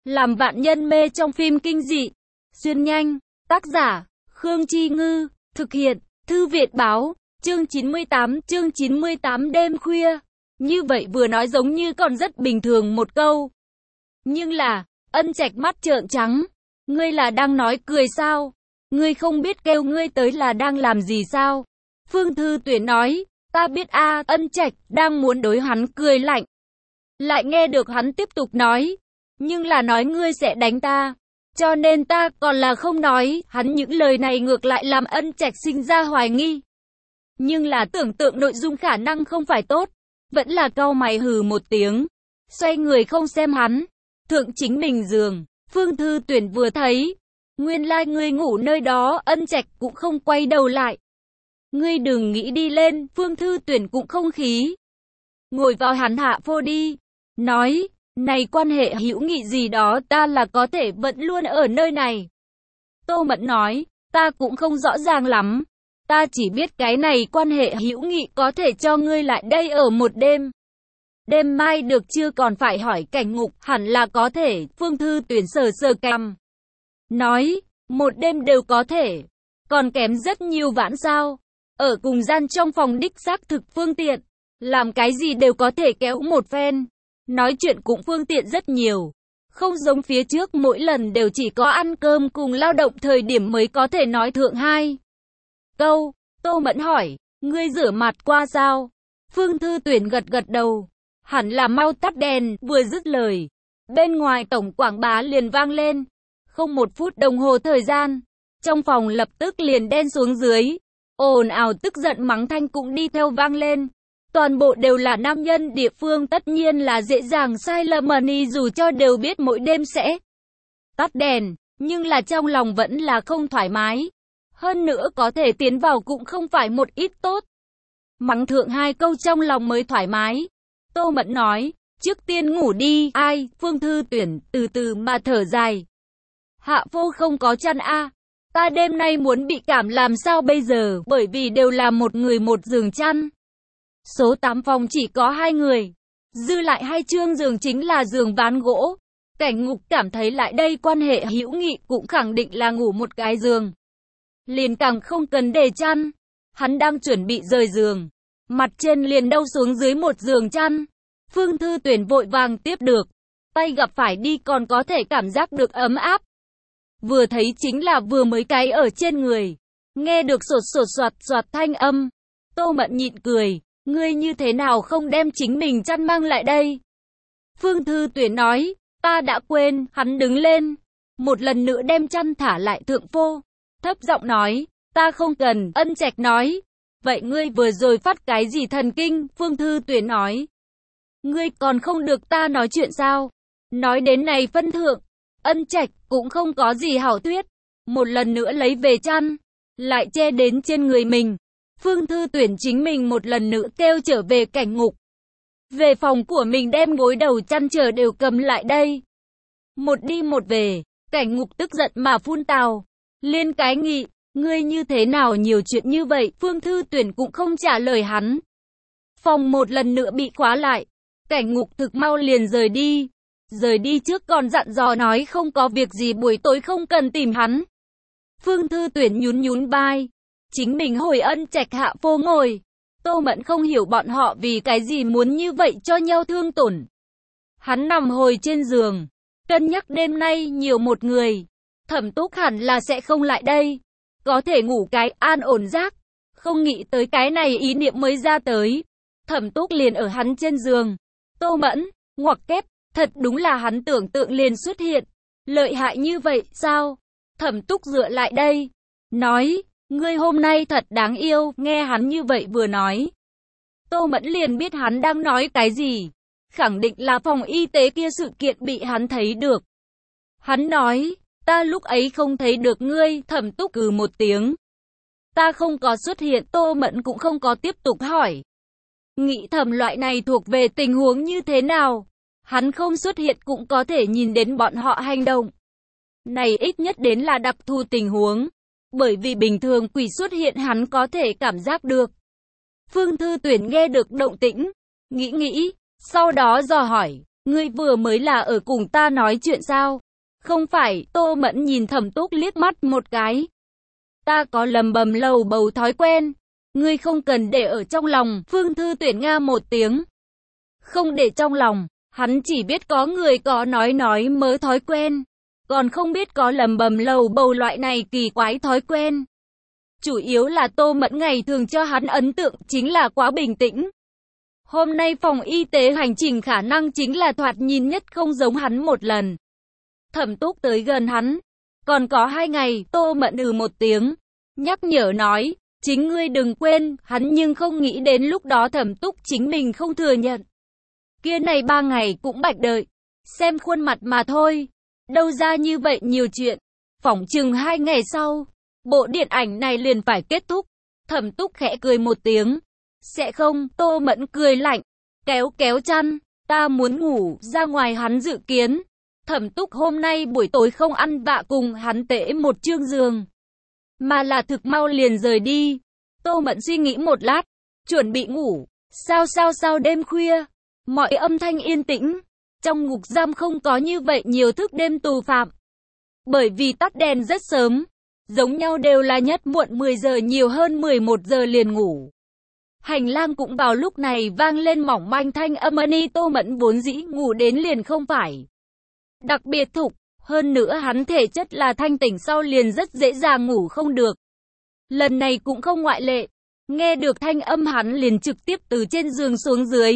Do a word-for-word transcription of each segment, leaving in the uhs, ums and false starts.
Làm vạn nhân mê trong phim kinh dị. Xuyên nhanh. Tác giả, Khương Chi Ngư. Thực hiện, Thư viện Báo. Chương chín mươi tám, chương chín mươi tám đêm khuya. Như vậy vừa nói giống như còn rất bình thường một câu. Nhưng là, Ân Trạch mắt trợn trắng. Ngươi là đang nói cười sao? Ngươi không biết kêu ngươi tới là đang làm gì sao? Phương Thư Tuyển nói, ta biết a. Ân Trạch đang muốn đối hắn cười lạnh. Lại nghe được hắn tiếp tục nói, nhưng là nói ngươi sẽ đánh ta, cho nên ta còn là không nói. Hắn những lời này ngược lại làm Ân Trạch sinh ra hoài nghi. Nhưng là tưởng tượng nội dung khả năng không phải tốt, vẫn là cau mày hừ một tiếng, xoay người không xem hắn, thượng chính mình giường. Phương Thư Tuyển vừa thấy, nguyên lai like ngươi ngủ nơi đó. Ân Trạch cũng không quay đầu lại. Ngươi đừng nghĩ đi lên. Phương Thư Tuyển cũng không khí, ngồi vào hắn hạ phô đi, nói, này quan hệ hữu nghị gì đó ta là có thể vẫn luôn ở nơi này. Tô Mẫn nói, ta cũng không rõ ràng lắm, ta chỉ biết cái này quan hệ hữu nghị có thể cho ngươi lại đây ở một đêm. Đêm mai được chưa? Còn phải hỏi Cảnh Ngục, hẳn là có thể. Phương Thư Tuyển sờ sờ cằm, nói, một đêm đều có thể, còn kém rất nhiều vãn sao? Ở cùng gian trong phòng đích xác thực phương tiện, làm cái gì đều có thể kéo một phen, nói chuyện cũng phương tiện rất nhiều. Không giống phía trước mỗi lần đều chỉ có ăn cơm cùng lao động thời điểm mới có thể nói thượng hai câu. Tô Mẫn hỏi, ngươi rửa mặt qua sao? Phương Thư Tuyển gật gật đầu, hẳn là mau tắt đèn. Vừa dứt lời, bên ngoài tổng quảng bá liền vang lên. Không một phút đồng hồ thời gian, trong phòng lập tức liền đen xuống dưới. Ồn ào tức giận mắng thanh cũng đi theo vang lên. Toàn bộ đều là nam nhân địa phương, tất nhiên là dễ dàng sai lầm mani, dù cho đều biết mỗi đêm sẽ tắt đèn, nhưng là trong lòng vẫn là không thoải mái. Hơn nữa có thể tiến vào cũng không phải một ít tốt. Mắng thượng hai câu trong lòng mới thoải mái. Tô Mẫn nói, trước tiên ngủ đi. Ai? Phương Thư Tuyển từ từ mà thở dài. Hạ phô không có chăn a. Ta đêm nay muốn bị cảm làm sao bây giờ? Bởi vì đều là một người một giường chăn. Số tám phòng chỉ có hai người, dư lại hai chương giường chính là giường ván gỗ. Cảnh Ngục cảm thấy lại đây quan hệ hữu nghị cũng khẳng định là ngủ một cái giường, liền càng không cần để chăn. Hắn đang chuẩn bị rời giường, mặt trên liền đâu xuống dưới một giường chăn. Phương Thư Tuyển vội vàng tiếp được, tay gặp phải đi còn có thể cảm giác được ấm áp. Vừa thấy chính là vừa mới cái ở trên người, nghe được sột sột soạt soạt thanh âm. Tô Mẫn nhịn cười, ngươi như thế nào không đem chính mình chăn mang lại đây? Phương Thư Tuyển nói, ta đã quên. Hắn đứng lên, một lần nữa đem chăn thả lại thượng phô, thấp giọng nói, ta không cần. Ân Trạch nói, vậy ngươi vừa rồi phát cái gì thần kinh? Phương Thư Tuyển nói, ngươi còn không được ta nói chuyện sao? Nói đến này phân thượng, Ân Trạch cũng không có gì hảo thuyết, một lần nữa lấy về chăn, lại che đến trên người mình. Phương Thư Tuyển chính mình một lần nữa kêu trở về Cảnh Ngục, về phòng của mình đem gối đầu chăn trở đều cầm lại đây. Một đi một về, Cảnh Ngục tức giận mà phun tào, liên cái nghị, ngươi như thế nào nhiều chuyện như vậy? Phương Thư Tuyển cũng không trả lời hắn. Phòng một lần nữa bị khóa lại, Cảnh Ngục thực mau liền rời đi. Rời đi trước còn dặn dò nói không có việc gì buổi tối không cần tìm hắn. Phương Thư Tuyển nhún nhún vai, chính mình hồi Ân Trạch hạ phô ngồi. Tô Mẫn không hiểu bọn họ vì cái gì muốn như vậy cho nhau thương tổn. Hắn nằm hồi trên giường, cân nhắc đêm nay nhiều một người, Thẩm Túc hẳn là sẽ không lại đây, có thể ngủ cái an ổn giấc. Không nghĩ tới cái này ý niệm mới ra tới, Thẩm Túc liền ở hắn trên giường. Tô Mẫn, ngoặc kép, thật đúng là hắn tưởng tượng liền xuất hiện. Lợi hại như vậy sao? Thẩm Túc dựa lại đây, nói, ngươi hôm nay thật đáng yêu. Nghe hắn như vậy vừa nói, Tô Mẫn liền biết hắn đang nói cái gì. Khẳng định là phòng y tế kia sự kiện bị hắn thấy được. Hắn nói, ta lúc ấy không thấy được ngươi. Thẩm Túc cừ một tiếng, ta không có xuất hiện. Tô Mẫn cũng không có tiếp tục hỏi. Nghĩ thầm loại này thuộc về tình huống như thế nào, hắn không xuất hiện cũng có thể nhìn đến bọn họ hành động. Này ít nhất đến là đặc thù tình huống, bởi vì bình thường quỷ xuất hiện hắn có thể cảm giác được. Phương Thư Tuyển nghe được động tĩnh, nghĩ nghĩ, sau đó dò hỏi, Ngươi vừa mới là ở cùng ta nói chuyện sao? Không phải, Tô Mẫn nhìn Thẩm Túc liếc mắt một cái. Ta có lầm bầm lầu bầu thói quen. Ngươi không cần để ở trong lòng, Phương Thư Tuyển nga một tiếng. Không để trong lòng, hắn chỉ biết có người có nói nói mớ thói quen. Còn không biết có lầm bầm lầu bầu loại này kỳ quái thói quen. Chủ yếu là Tô Mẫn ngày thường cho hắn ấn tượng chính là quá bình tĩnh. Hôm nay phòng y tế hành trình khả năng chính là thoạt nhìn nhất không giống hắn một lần. Thẩm Túc tới gần hắn. Còn có hai ngày, Tô Mẫn ừ một tiếng. Nhắc nhở nói, chính ngươi đừng quên, hắn nhưng không nghĩ đến lúc đó Thẩm Túc chính mình không thừa nhận. Kia này ba ngày cũng bạch đợi. Xem khuôn mặt mà thôi. Đâu ra như vậy nhiều chuyện. Phỏng chừng hai ngày sau, bộ điện ảnh này liền phải kết thúc. Thẩm Túc khẽ cười một tiếng. Sẽ không, Tô Mẫn cười lạnh. Kéo kéo chăn, ta muốn ngủ, ra ngoài hắn dự kiến. Thẩm Túc hôm nay buổi tối không ăn vạ cùng hắn tễ một chương giường. Mà là thực mau liền rời đi. Tô Mẫn suy nghĩ một lát, chuẩn bị ngủ. Sao sao sao đêm khuya, mọi âm thanh yên tĩnh. Trong ngục giam không có như vậy nhiều thức đêm tù phạm. Bởi vì tắt đèn rất sớm. Giống nhau đều là nhất muộn mười giờ nhiều hơn mười một giờ liền ngủ. Hành lang cũng vào lúc này vang lên mỏng manh thanh âm ani. Tô Mẫn vốn dĩ ngủ đến liền không phải đặc biệt thục. Hơn nữa hắn thể chất là thanh tỉnh sau liền rất dễ dàng ngủ không được. Lần này cũng không ngoại lệ. Nghe được thanh âm hắn liền trực tiếp từ trên giường xuống dưới.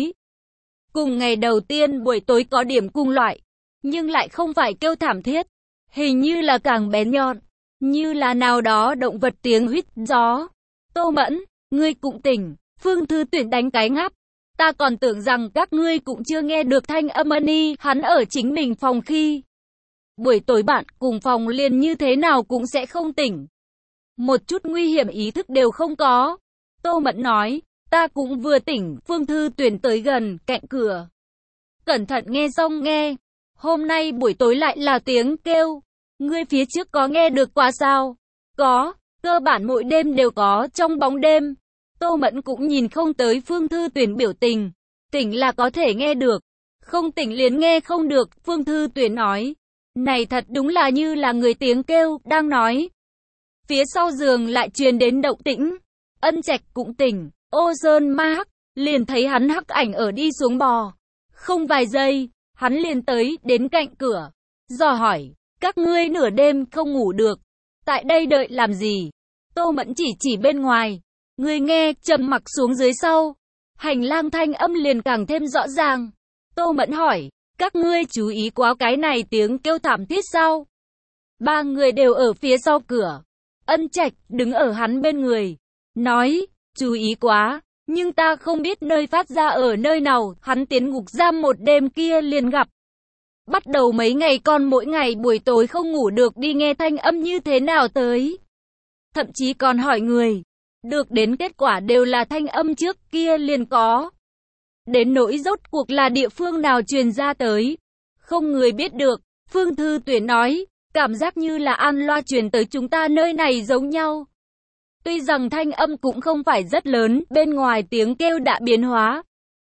Cùng ngày đầu tiên buổi tối có điểm cùng loại. Nhưng lại không phải kêu thảm thiết. Hình như là càng bén nhọn. Như là nào đó động vật tiếng huýt gió. Tô Mẫn, ngươi cũng tỉnh. Phương Thư Tuyển đánh cái ngáp. Ta còn tưởng rằng các ngươi cũng chưa nghe được thanh âm ani. Hắn ở chính mình phòng khi. Buổi tối bạn cùng phòng liền như thế nào cũng sẽ không tỉnh. Một chút nguy hiểm ý thức đều không có. Tô Mẫn nói. Ta cũng vừa tỉnh. Phương Thư Tuyển tới gần, cạnh cửa. Cẩn thận nghe xong nghe. Hôm nay buổi tối lại là tiếng kêu. Ngươi phía trước có nghe được quá sao? Có, cơ bản mỗi đêm đều có trong bóng đêm. Tô Mẫn cũng nhìn không tới Phương Thư Tuyển biểu tình. Tỉnh là có thể nghe được. Không tỉnh liền nghe không được, Phương Thư Tuyển nói. Này thật đúng là như là người tiếng kêu, đang nói. Phía sau giường lại truyền đến động tĩnh. Ân Trạch cũng tỉnh. Ô Sơn Ma Hắc, liền thấy hắn hắc ảnh ở đi xuống bò. Không vài giây, hắn liền tới, đến cạnh cửa. Dò hỏi, các ngươi nửa đêm không ngủ được. Tại đây đợi làm gì? Tô Mẫn chỉ chỉ bên ngoài. Người nghe, trầm mặc xuống dưới sau. Hành lang thanh âm liền càng thêm rõ ràng. Tô Mẫn hỏi, các ngươi chú ý quá cái này tiếng kêu thảm thiết sao? Ba người đều ở phía sau cửa. Ân Trạch đứng ở hắn bên người. Nói, chú ý quá, nhưng ta không biết nơi phát ra ở nơi nào. Hắn tiến ngục giam một đêm kia liền gặp. Bắt đầu mấy ngày con mỗi ngày buổi tối không ngủ được đi nghe thanh âm như thế nào tới. Thậm chí còn hỏi người. Được đến kết quả đều là thanh âm trước kia liền có. Đến nỗi rốt cuộc là địa phương nào truyền ra tới. Không người biết được. Phương Thư Tuyển nói. Cảm giác như là an loa truyền tới chúng ta nơi này giống nhau. Tuy rằng thanh âm cũng không phải rất lớn. Bên ngoài tiếng kêu đã biến hóa.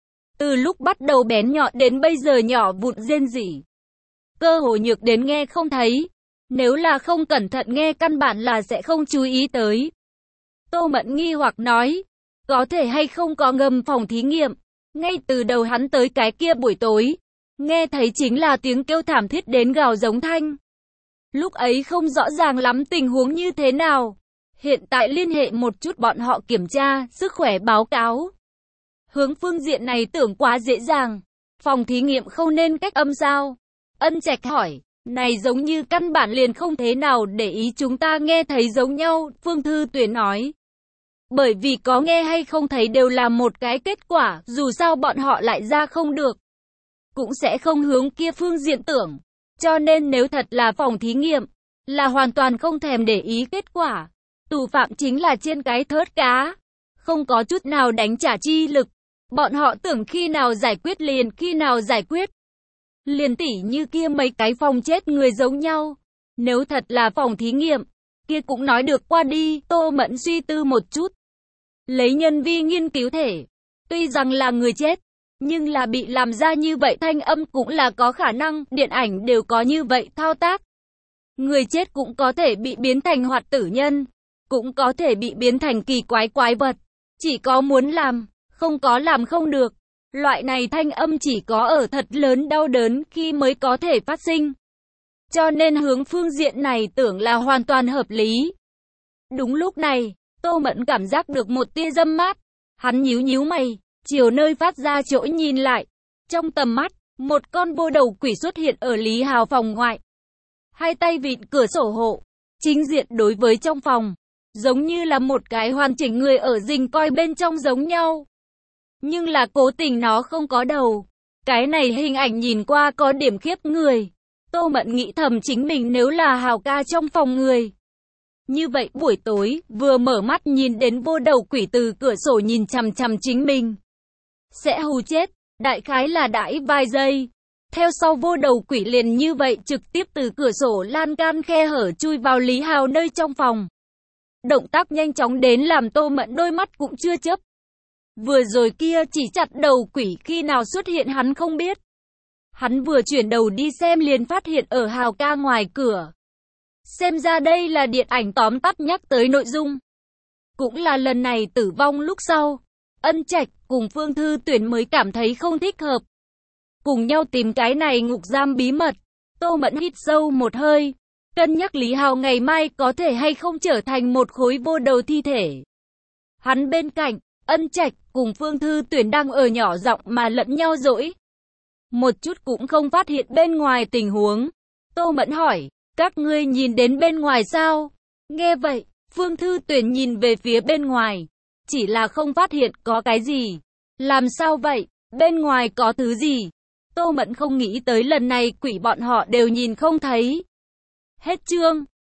Từ lúc bắt đầu bén nhọn đến bây giờ nhỏ vụn rên rỉ. Cơ hồ nhược đến nghe không thấy. Nếu là không cẩn thận nghe căn bản là sẽ không chú ý tới. Tô Mẫn nghi hoặc nói. Có thể hay không có ngầm phòng thí nghiệm. Ngay từ đầu hắn tới cái kia buổi tối. Nghe thấy chính là tiếng kêu thảm thiết đến gào giống thanh. Lúc ấy không rõ ràng lắm tình huống như thế nào. Hiện tại liên hệ một chút bọn họ kiểm tra, sức khỏe báo cáo. Hướng phương diện này tưởng quá dễ dàng. Phòng thí nghiệm không nên cách âm sao? Ân Trạch hỏi. Này giống như căn bản liền không thế nào để ý chúng ta nghe thấy giống nhau, Phương Thư Tuyển nói. Bởi vì có nghe hay không thấy đều là một cái kết quả, dù sao bọn họ lại ra không được. Cũng sẽ không hướng kia phương diện tưởng. Cho nên nếu thật là phòng thí nghiệm, là hoàn toàn không thèm để ý kết quả. Tù phạm chính là trên cái thớt cá. Không có chút nào đánh trả chi lực. Bọn họ tưởng khi nào giải quyết liền khi nào giải quyết. Liền tỉ như kia mấy cái phòng chết người giống nhau. Nếu thật là phòng thí nghiệm, kia cũng nói được qua đi. Tô Mẫn suy tư một chút. Lấy nhân vi nghiên cứu thể. Tuy rằng là người chết, Nhưng là bị làm ra như vậy thanh âm cũng là có khả năng, điện ảnh đều có như vậy thao tác. Người chết cũng có thể bị biến thành hoạt tử nhân, cũng có thể bị biến thành kỳ quái quái vật. Chỉ có muốn làm, không có làm không được. Loại này thanh âm chỉ có ở thật lớn đau đớn khi mới có thể phát sinh. Cho nên hướng phương diện này tưởng là hoàn toàn hợp lý. Đúng lúc này, Tô Mẫn cảm giác được một tia dâm mát. Hắn nhíu nhíu mày, chiều nơi phát ra chỗ nhìn lại. Trong tầm mắt, một con vô đầu quỷ xuất hiện ở Lý Hào phòng ngoại. Hai tay vịn cửa sổ hộ, chính diện đối với trong phòng. Giống như là một cái hoàn chỉnh người ở rình coi bên trong giống nhau. Nhưng là cố tình nó không có đầu. Cái này hình ảnh nhìn qua có điểm khiếp người. Tô Mẫn nghĩ thầm chính mình nếu là Hào ca trong phòng người. Như vậy buổi tối, vừa mở mắt nhìn đến vô đầu quỷ từ cửa sổ nhìn chằm chằm chính mình. Sẽ hù chết, đại khái là đãi vài giây. Theo sau vô đầu quỷ liền như vậy trực tiếp từ cửa sổ lan can khe hở chui vào Lý Hào nơi trong phòng. Động tác nhanh chóng đến làm Tô Mẫn đôi mắt cũng chưa chớp. Vừa rồi kia chỉ chặt đầu quỷ khi nào xuất hiện hắn không biết. Hắn vừa chuyển đầu đi xem liền phát hiện ở Hào ca ngoài cửa. Xem ra đây là điện ảnh tóm tắt nhắc tới nội dung. Cũng là lần này tử vong lúc sau. Ân Trạch cùng Phương Thư Tuyển mới cảm thấy không thích hợp. Cùng nhau tìm cái này ngục giam bí mật. Tô Mẫn hít sâu một hơi. Cân nhắc Lý Hào ngày mai có thể hay không trở thành một khối vô đầu thi thể. Hắn bên cạnh, Ân Trạch cùng Phương Thư Tuyển đang ở nhỏ giọng mà lẫn nhau dỗi. Một chút cũng không phát hiện bên ngoài tình huống. Tô Mẫn hỏi, các ngươi nhìn đến bên ngoài sao? Nghe vậy, Phương Thư Tuyển nhìn về phía bên ngoài. Chỉ là không phát hiện có cái gì. Làm sao vậy? Bên ngoài có thứ gì? Tô Mẫn không nghĩ tới lần này quỷ bọn họ đều nhìn không thấy. Hết chương.